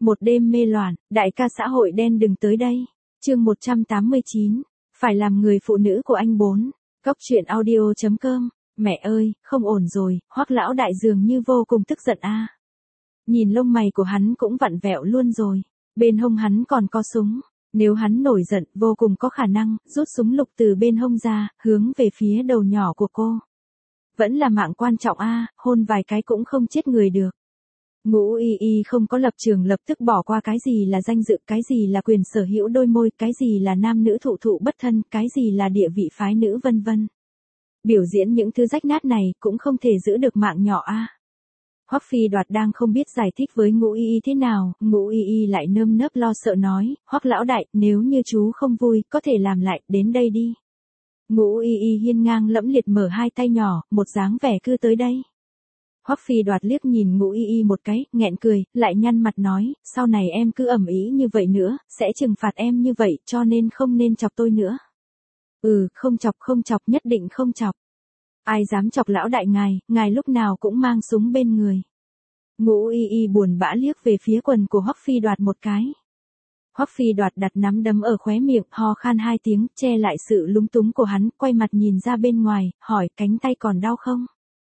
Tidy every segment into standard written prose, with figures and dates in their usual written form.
Một đêm mê loạn, đại ca xã hội đen đừng tới đây. Chương 189, phải làm người phụ nữ của anh 4. Góc truyện audio.com. Mẹ ơi, không ổn rồi, Hoắc lão đại dường như vô cùng tức giận a. Nhìn lông mày của hắn cũng vặn vẹo luôn rồi. Bên hông hắn còn có súng. Nếu hắn nổi giận, vô cùng có khả năng rút súng lục từ bên hông ra, hướng về phía đầu nhỏ của cô. Vẫn là mạng quan trọng a, hôn vài cái cũng không chết người được. Ngũ Y Y không có lập trường, lập tức bỏ qua cái gì là danh dự, cái gì là quyền sở hữu đôi môi, cái gì là nam nữ thụ thụ bất thân, cái gì là địa vị phái nữ vân vân. Biểu diễn những thứ rách nát này cũng không thể giữ được mạng nhỏ a. Hoắc Phi Đoạt đang không biết giải thích với Ngũ Y Y thế nào, Ngũ Y Y lại nơm nớp lo sợ nói, Hoắc lão đại, nếu như chú không vui, có thể làm lại, đến đây đi. Ngũ Y Y hiên ngang lẫm liệt mở hai tay nhỏ, một dáng vẻ cứ tới đây. Hoắc Phi Đoạt liếc nhìn Ngũ Y Y một cái, nghẹn cười, lại nhăn mặt nói, sau này em cứ ầm ĩ như vậy nữa, sẽ trừng phạt em như vậy, cho nên không nên chọc tôi nữa. Không chọc, nhất định không chọc. Ai dám chọc lão đại ngài lúc nào cũng mang súng bên người. Ngũ Y Y buồn bã liếc về phía quần của Hoắc Phi Đoạt một cái. Hoắc Phi Đoạt đặt nắm đấm ở khóe miệng, ho khan hai tiếng, che lại sự lúng túng của hắn, quay mặt nhìn ra bên ngoài, hỏi, cánh tay còn đau không?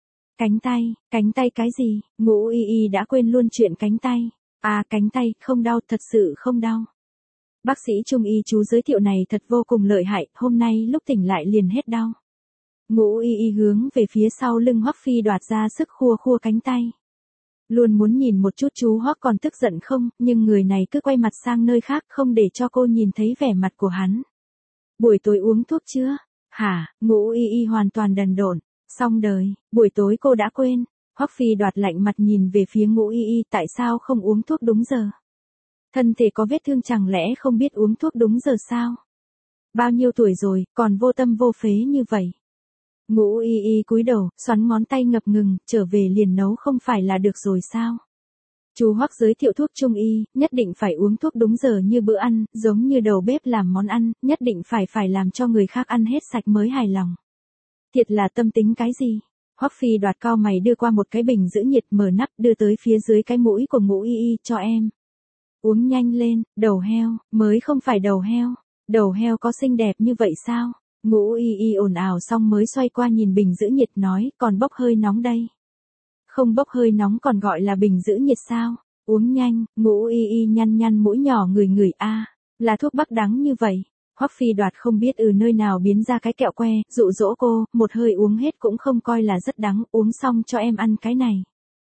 Cánh tay cái gì? Ngũ Y Y đã quên luôn chuyện cánh tay. Cánh tay, không đau, thật sự không đau. Bác sĩ Trung Y chú giới thiệu này thật vô cùng lợi hại, hôm nay lúc tỉnh lại liền hết đau. Ngũ Y Y hướng về phía sau lưng Hoắc Phi Đoạt ra sức khua cánh tay. Luôn muốn nhìn một chút chú Hoắc còn tức giận không, nhưng người này cứ quay mặt sang nơi khác, không để cho cô nhìn thấy vẻ mặt của hắn. Buổi tối uống thuốc chưa? Hả? Ngũ Y Y hoàn toàn đần độn. Xong đời, buổi tối cô đã quên. Hoắc Phi Đoạt lạnh mặt nhìn về phía Ngũ Y Y, tại sao không uống thuốc đúng giờ? Thân thể có vết thương chẳng lẽ không biết uống thuốc đúng giờ sao? Bao nhiêu tuổi rồi, còn vô tâm vô phế như vậy? Ngũ Y Y cúi đầu, xoắn ngón tay ngập ngừng, trở về liền nấu không phải là được rồi sao? Chú Hoắc giới thiệu thuốc Trung Y, nhất định phải uống thuốc đúng giờ như bữa ăn, giống như đầu bếp làm món ăn, nhất định phải làm cho người khác ăn hết sạch mới hài lòng. Thiệt là tâm tính cái gì? Hoắc Phi Đoạt cau mày đưa qua một cái bình giữ nhiệt, mở nắp đưa tới phía dưới cái mũi của Ngũ Y Y, cho em. Uống nhanh lên, đầu heo, mới không phải đầu heo. Đầu heo có xinh đẹp như vậy sao? Ngũ Y Y ồn ào xong mới xoay qua nhìn bình giữ nhiệt nói, còn bốc hơi nóng đây. Không bốc hơi nóng còn gọi là bình giữ nhiệt sao? Uống nhanh. Ngũ Y Y nhăn mũi nhỏ ngửi là thuốc bắc đắng như vậy. Hoắc Phi Đoạt không biết nơi nào biến ra cái kẹo que, dụ dỗ cô, một hơi uống hết cũng không coi là rất đắng, uống xong cho em ăn cái này.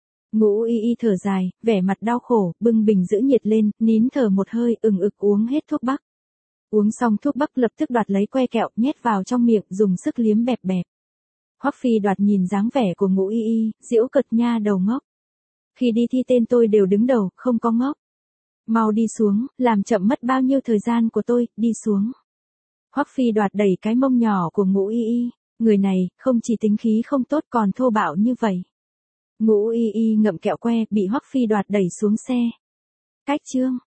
Ngũ Y Y thở dài, vẻ mặt đau khổ, bưng bình giữ nhiệt lên, nín thở một hơi, ực uống hết thuốc bắc. Uống xong thuốc bắc lập tức đoạt lấy que kẹo, nhét vào trong miệng, dùng sức liếm bẹp. Hoắc Phi Đoạt nhìn dáng vẻ của Ngũ Y Y, giễu cợt, nha đầu ngốc. Khi đi thi tên tôi đều đứng đầu, không có ngốc. Mau đi xuống, làm chậm mất bao nhiêu thời gian của tôi, đi xuống. Hoắc Phi Đoạt đẩy cái mông nhỏ của Ngũ Y Y, người này, không chỉ tính khí không tốt còn thô bạo như vậy. Ngũ Y Y ngậm kẹo que, bị Hoắc Phi Đoạt đẩy xuống xe. Cách chương.